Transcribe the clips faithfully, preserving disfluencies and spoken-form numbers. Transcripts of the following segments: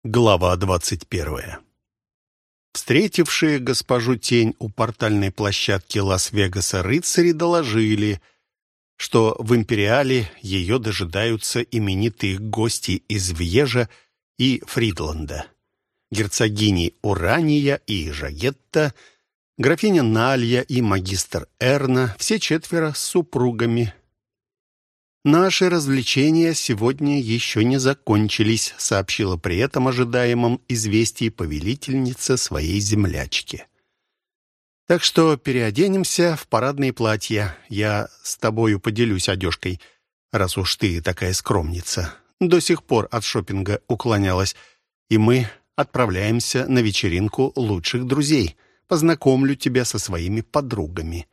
Глава двадцать первая. Встретившие госпожу Тень у портальной площадки Лас-Вегаса рыцари доложили, что в Империале ее дожидаются именитые гости из Вьежа и Фридланда. Герцогини Урания и Жагетта, графиня Налья и магистр Эрна, все четверо с супругами. «Наши развлечения сегодня еще не закончились», сообщила при этом ожидаемом известии повелительница своей землячки. «Так что переоденемся в парадные платья. Я с тобою поделюсь одежкой, раз уж ты такая скромница. До сих пор от шопинга уклонялась, и мы отправляемся на вечеринку лучших друзей. Познакомлю тебя со своими подругами».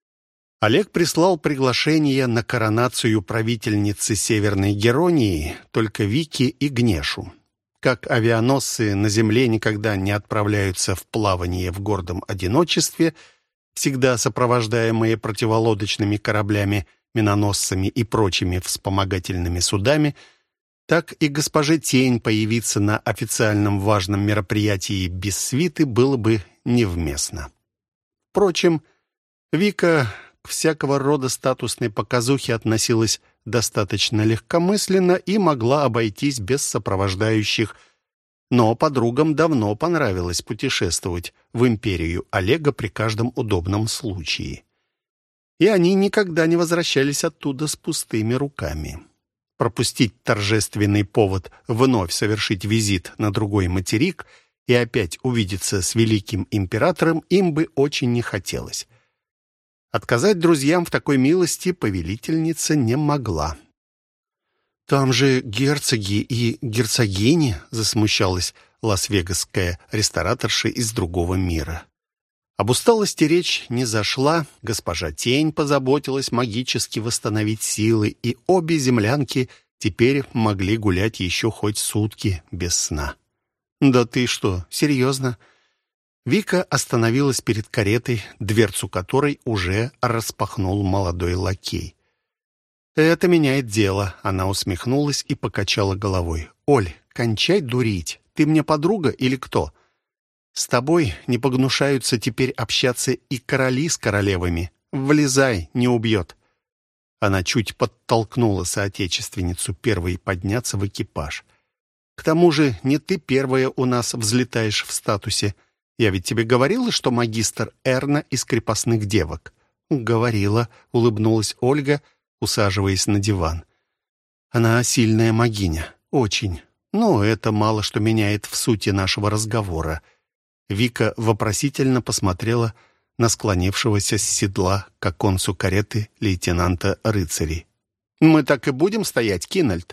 Олег прислал приглашение на коронацию правительницы Северной Геронии только Вике и Гнешу. Как авианосцы на земле никогда не отправляются в плавание в гордом одиночестве, всегда сопровождаемые противолодочными кораблями, миноносцами и прочими вспомогательными судами, так и госпоже Тень появиться на официальном важном мероприятии без свиты было бы невместно. Впрочем, Вика к всякого рода статусной показухе относилась достаточно легкомысленно и могла обойтись без сопровождающих, но подругам давно понравилось путешествовать в империю Олега при каждом удобном случае. И они никогда не возвращались оттуда с пустыми руками. Пропустить торжественный повод вновь совершить визит на другой материк и опять увидеться с великим императором им бы очень не хотелось. Отказать друзьям в такой милости повелительница не могла. «Там же герцоги и герцогини», — засмущалась лас-вегасская рестораторша из другого мира. Об усталости речь не зашла, госпожа Тень позаботилась магически восстановить силы, и обе землянки теперь могли гулять еще хоть сутки без сна. «Да ты что, серьезно?» Вика остановилась перед каретой, дверцу которой уже распахнул молодой лакей. «Это меняет дело», — она усмехнулась и покачала головой. «Оль, кончай дурить. Ты мне подруга или кто? С тобой не погнушаются теперь общаться и короли с королевами. Влезай, не убьет». Она чуть подтолкнула соотечественницу первой подняться в экипаж. «К тому же не ты первая у нас взлетаешь в статусе. Я ведь тебе говорила, что магистр Эрна из крепостных девок?» «Говорила», — улыбнулась Ольга, усаживаясь на диван. «Она сильная магиня. Очень. Но это мало что меняет в сути нашего разговора». Вика вопросительно посмотрела на склонившегося с седла к оконцу кареты лейтенанта рыцарей. «Мы так и будем стоять, Кинальд?»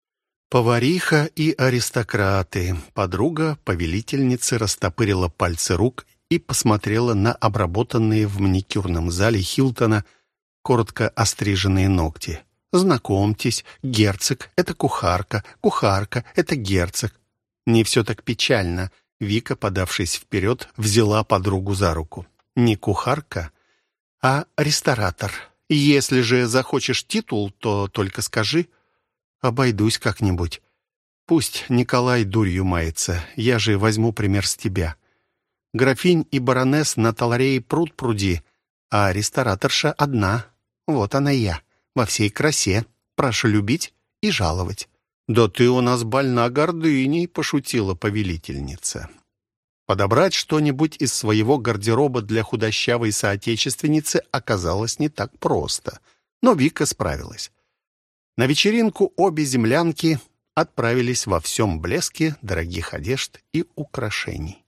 Повариха и аристократы. Подруга повелительницы растопырила пальцы рук и посмотрела на обработанные в маникюрном зале Хилтона коротко остриженные ногти. «Знакомьтесь, герцог — это кухарка, кухарка — это герцог». «Не все так печально», — Вика, подавшись вперед, взяла подругу за руку. «Не кухарка, а ресторатор. Если же захочешь титул, то только скажи». «Обойдусь как-нибудь. Пусть Николай дурью мается, я же возьму пример с тебя. Графинь и баронесс на Таларее пруд-пруди, а рестораторша одна. Вот она я, во всей красе. Прошу любить и жаловать». «Да ты у нас больна гордыней», — пошутила повелительница. Подобрать что-нибудь из своего гардероба для худощавой соотечественницы оказалось не так просто, но Вика справилась. На вечеринку обе землянки отправились во всем блеске дорогих одежд и украшений.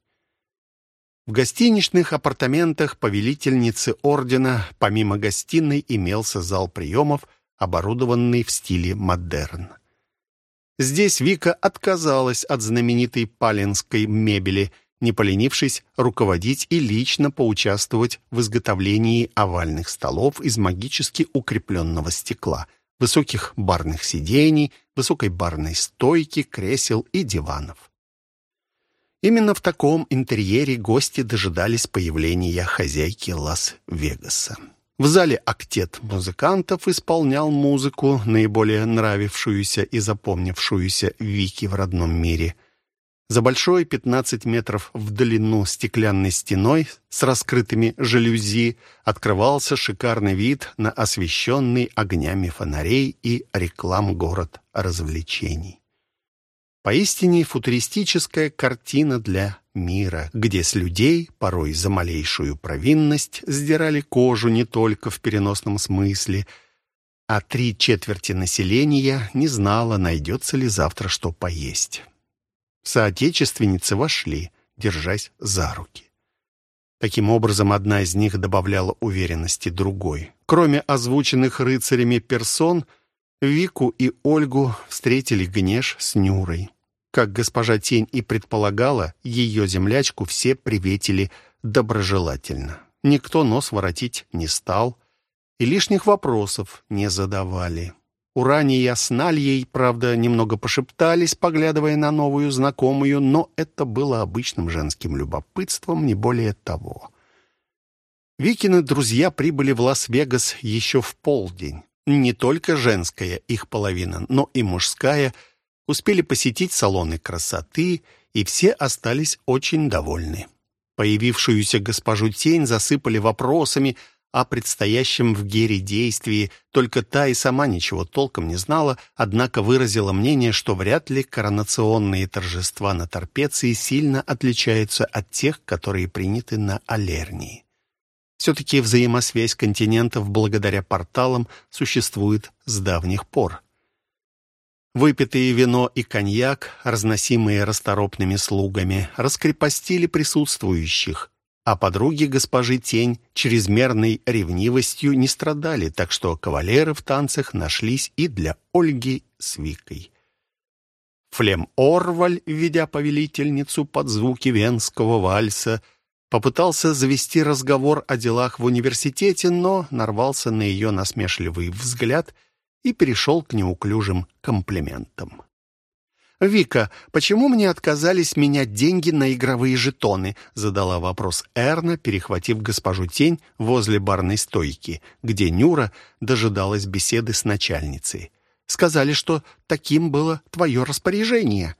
В гостиничных апартаментах повелительницы ордена помимо гостиной имелся зал приемов, оборудованный в стиле модерн. Здесь Вика отказалась от знаменитой паллинской мебели, не поленившись руководить и лично поучаствовать в изготовлении овальных столов из магически укрепленного стекла, высоких барных сидений, высокой барной стойки, кресел и диванов. Именно в таком интерьере гости дожидались появления хозяйки Лас-Вегаса. В зале октет музыкантов исполнял музыку, наиболее нравившуюся и запомнившуюся Вике в родном мире. За большой пятнадцать метров в длину стеклянной стеной с раскрытыми жалюзи открывался шикарный вид на освещенный огнями фонарей и реклам город развлечений. Поистине футуристическая картина для мира, где с людей порой за малейшую провинность сдирали кожу не только в переносном смысле, а три четверти населения не знало, найдется ли завтра что поесть. Соотечественницы вошли, держась за руки. Таким образом, одна из них добавляла уверенности другой. Кроме озвученных рыцарями персон, Вику и Ольгу встретили Гнеш с Нюрой. Как госпожа Тень и предполагала, ее землячку все приветили доброжелательно. Никто нос воротить не стал и лишних вопросов не задавали. Урания с Нальей, правда, немного пошептались, поглядывая на новую знакомую, но это было обычным женским любопытством, не более того. Викины друзья прибыли в Лас-Вегас еще в полдень. Не только женская их половина, но и мужская успели посетить салоны красоты, и все остались очень довольны. Появившуюся госпожу Тень засыпали вопросами о предстоящем в Гере действии, только та и сама ничего толком не знала, однако выразила мнение, что вряд ли коронационные торжества на Торпеции сильно отличаются от тех, которые приняты на Алернии. Все-таки взаимосвязь континентов благодаря порталам существует с давних пор. Выпитые вино и коньяк, разносимые расторопными слугами, раскрепостили присутствующих, а подруги госпожи Тень чрезмерной ревнивостью не страдали, так что кавалеры в танцах нашлись и для Ольги с Викой. Флем Орваль, введя повелительницу под звуки венского вальса, попытался завести разговор о делах в университете, но нарвался на ее насмешливый взгляд и перешел к неуклюжим комплиментам. «Вика, почему мне отказались менять деньги на игровые жетоны?» задала вопрос Эрна, перехватив госпожу Тень возле барной стойки, где Нюра дожидалась беседы с начальницей. «Сказали, что таким было твое распоряжение».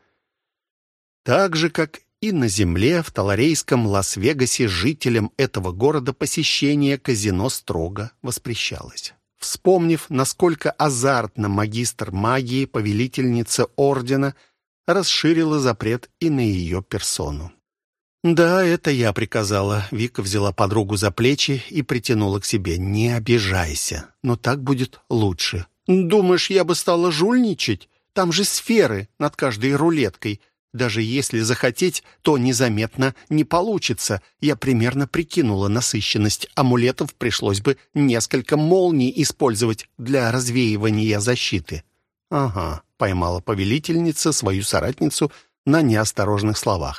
Так же, как и на земле, в таларейском Лас-Вегасе жителям этого города посещение казино строго воспрещалось. Вспомнив, насколько азартно магистр магии, повелительница ордена, расширила запрет и на ее персону. «Да, это я приказала». Вика взяла подругу за плечи и притянула к себе. «Не обижайся, но так будет лучше». «Думаешь, я бы стала жульничать? Там же сферы над каждой рулеткой. Даже если захотеть, то незаметно не получится. Я примерно прикинула насыщенность амулетов, пришлось бы несколько молний использовать для развеивания защиты». «Ага», — поймала повелительница свою соратницу на неосторожных словах.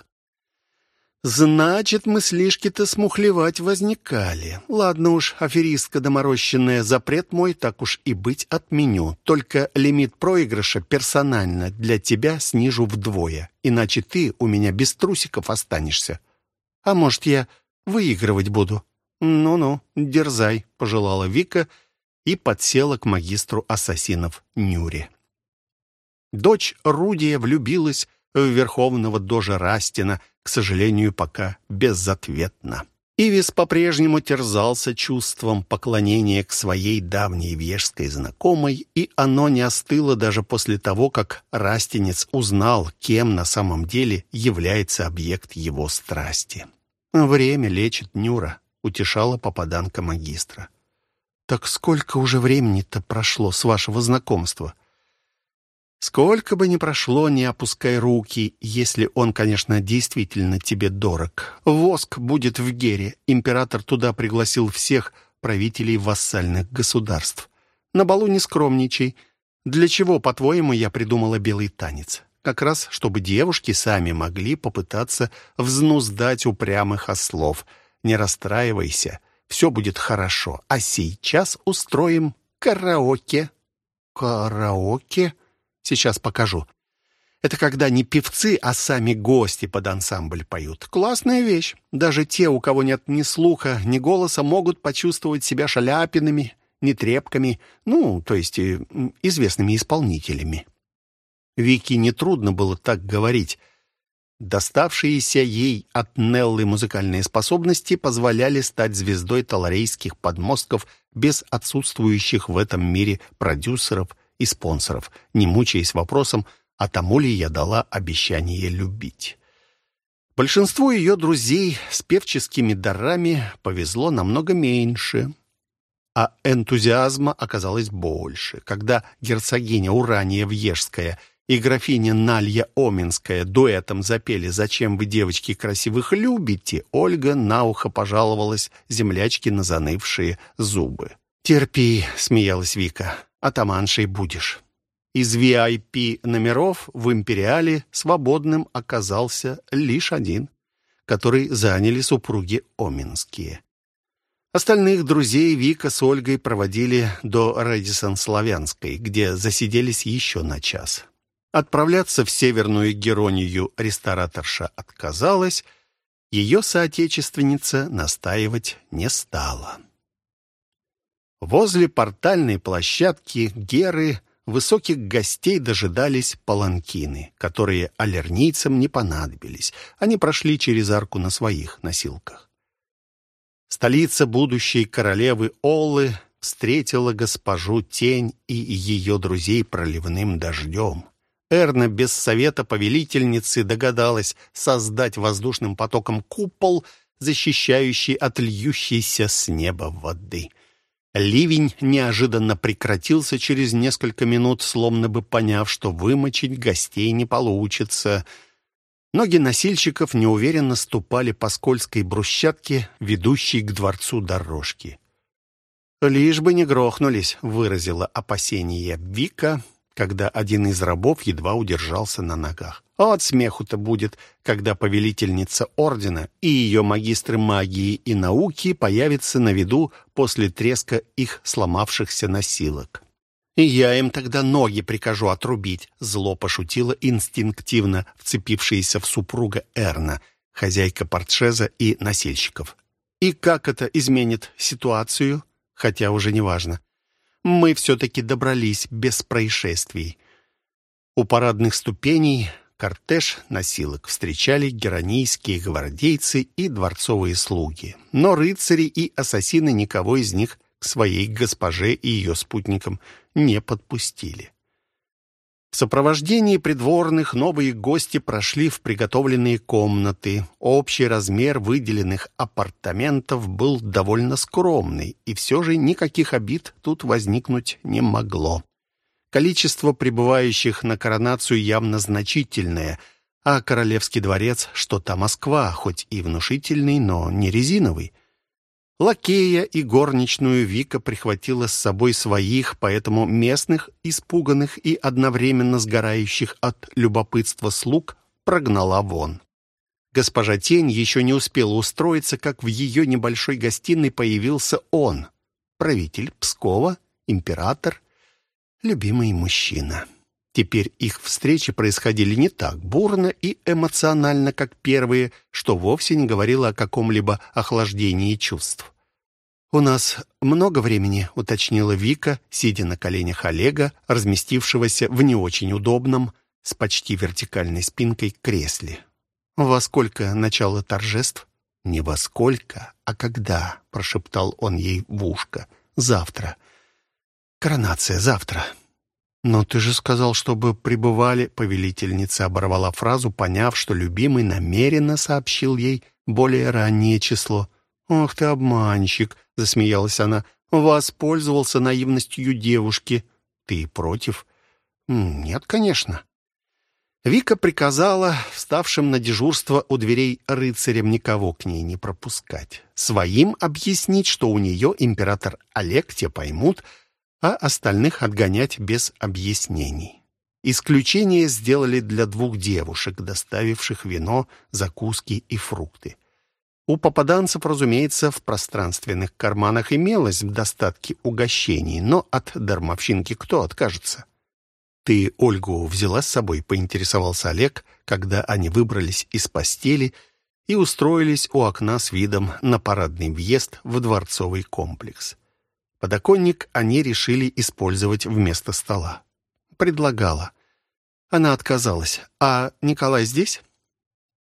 «Значит, мыслишки-то смухлевать возникали. Ладно уж, аферистка доморощенная, запрет мой, так уж и быть, отменю. Только лимит проигрыша персонально для тебя снижу вдвое, иначе ты у меня без трусиков останешься. А может, я выигрывать буду?» «Ну-ну, дерзай», — пожелала Вика и подсела к магистру ассасинов Нюре. Дочь Рудия влюбилась в верховного дожа Растина, к сожалению, пока безответно. Ивис по-прежнему терзался чувством поклонения к своей давней вежской знакомой, и оно не остыло даже после того, как Растинец узнал, кем на самом деле является объект его страсти. «Время лечит, Нюра», — утешала попаданка магистра. «Так сколько уже времени-то прошло с вашего знакомства?» «Сколько бы ни прошло, не опускай руки, если он, конечно, действительно тебе дорог. Воск будет в Гере. Император туда пригласил всех правителей вассальных государств. На балу не скромничай. Для чего, по-твоему, я придумала белый танец? Как раз, чтобы девушки сами могли попытаться взнуздать упрямых ослов. Не расстраивайся, все будет хорошо. А сейчас устроим караоке». «Караоке?» «Сейчас покажу. Это когда не певцы, а сами гости под ансамбль поют. Классная вещь. Даже те, у кого нет ни слуха, ни голоса, могут почувствовать себя шаляпинами, нетрепками, ну, то есть э, известными исполнителями». Вике нетрудно было так говорить. Доставшиеся ей от Неллы музыкальные способности позволяли стать звездой таларейских подмостков без отсутствующих в этом мире продюсеров и спонсоров, не мучаясь вопросом, а тому ли я дала обещание любить. Большинству ее друзей с певческими дарами повезло намного меньше, а энтузиазма оказалось больше. Когда герцогиня Урания Вьежская и графиня Налья Оменская дуэтом запели «Зачем вы, девочки, красивых любите?», Ольга на ухо пожаловалась землячке на занывшие зубы. «Терпи», — смеялась Вика, — «атаманшей будешь». Из ви ай пи номеров в «Империале» свободным оказался лишь один, который заняли супруги Оменские. Остальных друзей Вика с Ольгой проводили до Рэдисон-Славянской, где засиделись еще на час. Отправляться в Северную Геронию рестораторша отказалась, ее соотечественница настаивать не стала. Возле портальной площадки Геры высоких гостей дожидались паланкины, которые алернийцам не понадобились. Они прошли через арку на своих носилках. Столица будущей королевы Оллы встретила госпожу Тень и ее друзей проливным дождем. Эрна без совета повелительницы догадалась создать воздушным потоком купол, защищающий от льющейся с неба воды. Ливень неожиданно прекратился через несколько минут, словно бы поняв, что вымочить гостей не получится. Ноги носильщиков неуверенно ступали по скользкой брусчатке, ведущей к дворцу дорожки. «Лишь бы не грохнулись», — выразила опасение Вика, когда один из рабов едва удержался на ногах. От смеху-то будет, когда повелительница ордена и ее магистры магии и науки появятся на виду после треска их сломавшихся носилок. «И я им тогда ноги прикажу отрубить», — зло пошутила инстинктивно вцепившаяся в супруга Эрна, хозяйка портшеза и носильщиков. «И как это изменит ситуацию? Хотя уже не важно. Мы все-таки добрались без происшествий». У парадных ступеней кортеж носилок встречали геронийские гвардейцы и дворцовые слуги. Но рыцари и ассасины никого из них к своей госпоже и ее спутникам не подпустили. В сопровождении придворных новые гости прошли в приготовленные комнаты. Общий размер выделенных апартаментов был довольно скромный, и все же никаких обид тут возникнуть не могло. Количество прибывающих на коронацию явно значительное, а королевский дворец, что та Москва, хоть и внушительный, но не резиновый. Лакея и горничную Вика прихватила с собой своих, поэтому местных, испуганных и одновременно сгорающих от любопытства слуг прогнала вон. Госпожа Тень еще не успела устроиться, как в ее небольшой гостиной появился он, правитель Пскова, император, любимый мужчина. Теперь их встречи происходили не так бурно и эмоционально, как первые, что вовсе не говорило о каком-либо охлаждении чувств. «У нас много времени», — уточнила Вика, сидя на коленях Олега, разместившегося в не очень удобном, с почти вертикальной спинкой кресле. «Во сколько начало торжеств?» «Не во сколько, а когда», — прошептал он ей в ушко. «Завтра. Коронация завтра». «Но ты же сказал, чтобы прибывали...» Повелительница оборвала фразу, поняв, что любимый намеренно сообщил ей более раннее число. «Ох ты обманщик!» — засмеялась она. «Воспользовался наивностью девушки. Ты против?» «Нет, конечно». Вика приказала вставшим на дежурство у дверей рыцарям никого к ней не пропускать. Своим объяснить, что у нее император Олег, те поймут, а остальных отгонять без объяснений. Исключение сделали для двух девушек, доставивших вино, закуски и фрукты. У попаданцев, разумеется, в пространственных карманах имелось в достатке угощений, но от дармовщинки кто откажется? «Ты Ольгу взяла с собой?» — поинтересовался Олег, когда они выбрались из постели и устроились у окна с видом на парадный въезд в дворцовый комплекс. Подоконник они решили использовать вместо стола. Предлагала. Она отказалась. «А Николай здесь?»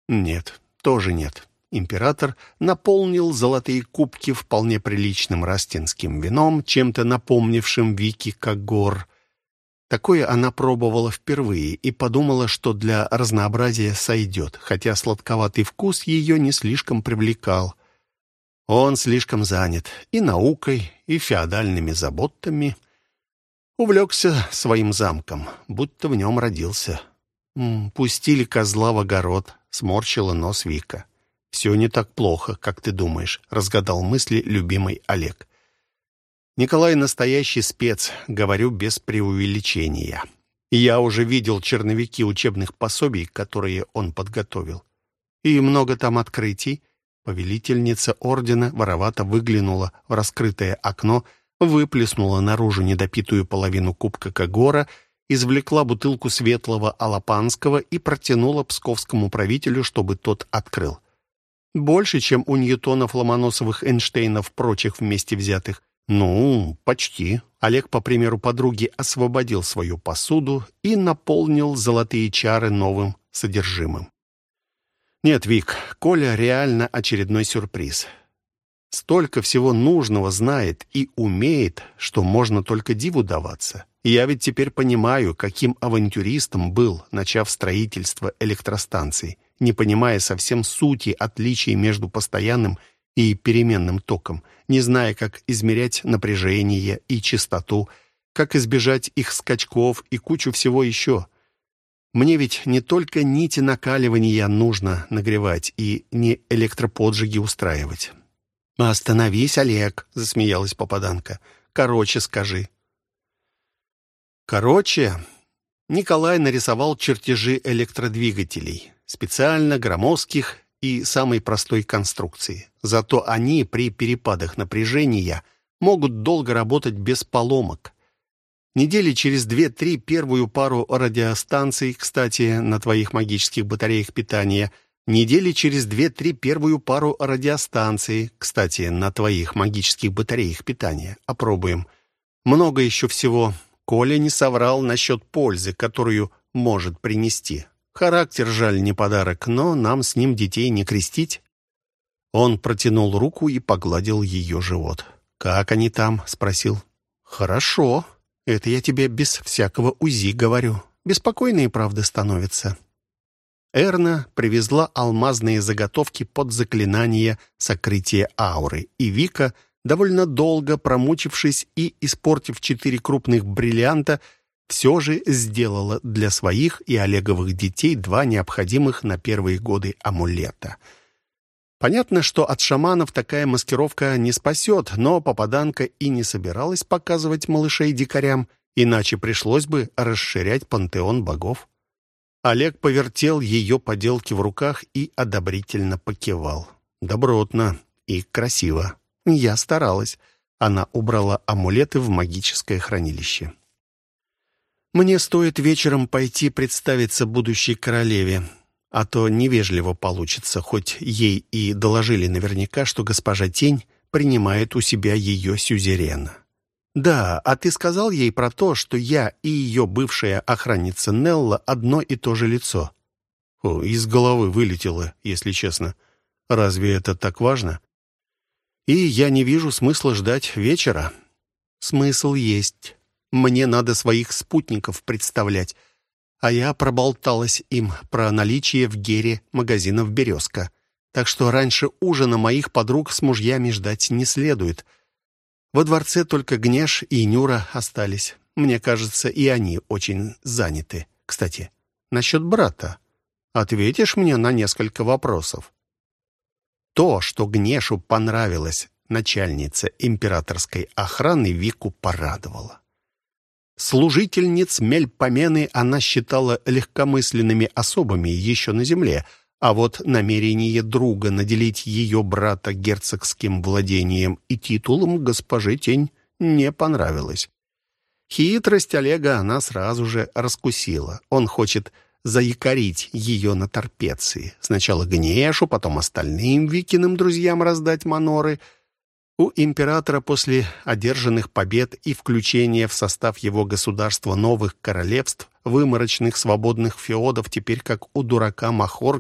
Нет, тоже нет. Император наполнил золотые кубки вполне приличным растинским вином, чем-то напомнившим Вики Кагор. Такое она пробовала впервые и подумала, что для разнообразия сойдет, хотя сладковатый вкус ее не слишком привлекал. Он слишком занят и наукой, и феодальными заботами. Увлекся своим замком, будто в нем родился. М, пустили козла в огород, сморщила нос Вика. «Все не так плохо, как ты думаешь», — разгадал мысли любимый Олег. «Николай настоящий спец, говорю без преувеличения. Я уже видел черновики учебных пособий, которые он подготовил. И много там открытий». Повелительница ордена воровато выглянула в раскрытое окно, выплеснула наружу недопитую половину кубка Кагора, извлекла бутылку светлого алапанского и протянула псковскому правителю, чтобы тот открыл. Больше, чем у Ньютонов, Ломоносовых, Эйнштейнов, прочих вместе взятых. Ну, почти. Олег, по примеру подруги, освободил свою посуду и наполнил золотые чары новым содержимым. Нет, Вик, Коля реально очередной сюрприз. Столько всего нужного знает и умеет, что можно только диву даваться. Я ведь теперь понимаю, каким авантюристом был, начав строительство электростанций, не понимая совсем сути отличий между постоянным и переменным током, не зная, как измерять напряжение и частоту, как избежать их скачков и кучу всего еще. Мне ведь не только нити накаливания нужно нагревать и не электроподжиги устраивать. «Остановись, Олег», — засмеялась попаданка. «Короче скажи». Короче, Николай нарисовал чертежи электродвигателей, специально громоздких и самой простой конструкции. Зато они при перепадах напряжения могут долго работать без поломок. Недели через две-три первую пару радиостанций, кстати, на твоих магических батареях питания, недели через две-три первую пару радиостанций, кстати, на твоих магических батареях питания. Опробуем. Много еще всего. Коля не соврал насчет пользы, которую может принести. Характер, жаль, не подарок, но нам с ним детей не крестить. Он протянул руку и погладил ее живот. «Как они там?» — спросил. «Хорошо. Это я тебе без всякого УЗИ говорю. Беспокойные, правда, становятся». Эрна привезла алмазные заготовки под заклинание сокрытия ауры, и Вика, довольно долго промучившись и испортив четыре крупных бриллианта, все же сделала для своих и Олеговых детей два необходимых на первые годы амулета. Понятно, что от шаманов такая маскировка не спасет, но попаданка и не собиралась показывать малышей дикарям, иначе пришлось бы расширять пантеон богов. Олег повертел ее поделки в руках и одобрительно покивал. Добротно и красиво. Я старалась. Она убрала амулеты в магическое хранилище. Мне стоит вечером пойти представиться будущей королеве, а то невежливо получится, хоть ей и доложили наверняка, что госпожа Тень принимает у себя ее сюзерена. «Да, а ты сказал ей про то, что я и ее бывшая охранница Нелла одно и то же лицо?» О, из головы вылетело, если честно. Разве это так важно? И я не вижу смысла ждать вечера. Смысл есть. Мне надо своих спутников представлять, а я проболталась им про наличие в Гере магазинов «Березка». Так что раньше ужина моих подруг с мужьями ждать не следует. Во дворце только Гнеш и Нюра остались. Мне кажется, и они очень заняты. Кстати, насчет брата. Ответишь мне на несколько вопросов? То, что Гнешу понравилось начальница императорской охраны, Вику порадовало. Служительниц Мельпомены она считала легкомысленными особами еще на земле, а вот намерение друга наделить ее брата герцогским владением и титулом госпоже Тень не понравилось. Хитрость Олега она сразу же раскусила. Он хочет заякорить ее на Торпеции. Сначала Гнешу, потом остальным Викиным друзьям раздать маноры. У императора после одержанных побед и включения в состав его государства новых королевств, выморочных свободных феодов, теперь как у дурака Махорки,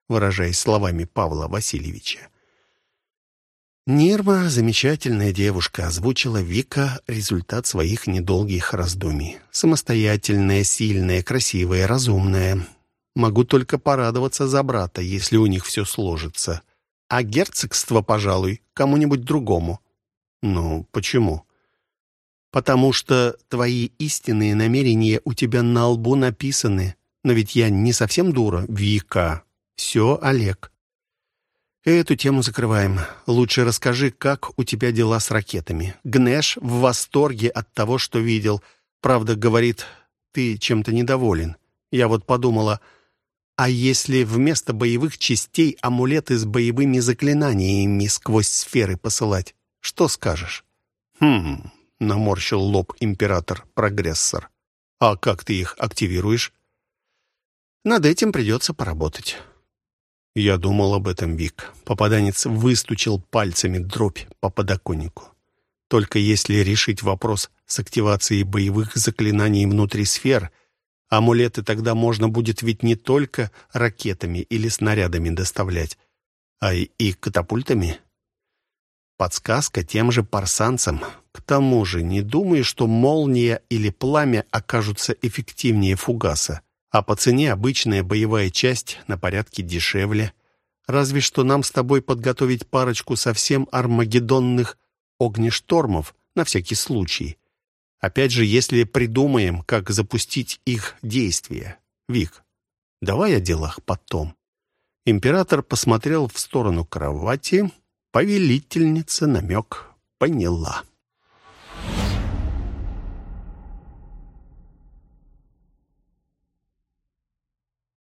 выражаясь словами Павла Васильевича. «Нирма — замечательная девушка», — озвучила Вика результат своих недолгих раздумий. «Самостоятельная, сильная, красивая, разумная. Могу только порадоваться за брата, если у них все сложится. А герцогство, пожалуй, кому-нибудь другому». «Ну, почему?» «Потому что твои истинные намерения у тебя на лбу написаны. Но ведь я не совсем дура, Вика. Все, Олег. Эту тему закрываем. Лучше расскажи, как у тебя дела с ракетами. Гнеш в восторге от того, что видел. Правда, говорит, ты чем-то недоволен. Я вот подумала, а если вместо боевых частей амулеты с боевыми заклинаниями сквозь сферы посылать? Что скажешь?» «Хм...» — наморщил лоб император-прогрессор. «А как ты их активируешь?» «Над этим придется поработать». «Я думал об этом, Вик». Попаданец выстучил пальцами дробь по подоконнику. «Только если решить вопрос с активацией боевых заклинаний внутри сфер, амулеты тогда можно будет ведь не только ракетами или снарядами доставлять, а и катапультами. Подсказка тем же парсанцам. К тому же, не думаю, что молния или пламя окажутся эффективнее фугаса. А по цене обычная боевая часть на порядке дешевле. Разве что нам с тобой подготовить парочку совсем армагеддонных огнештормов на всякий случай. Опять же, если придумаем, как запустить их действие. Вик, давай о делах потом». Император посмотрел в сторону кровати. Повелительница намек поняла.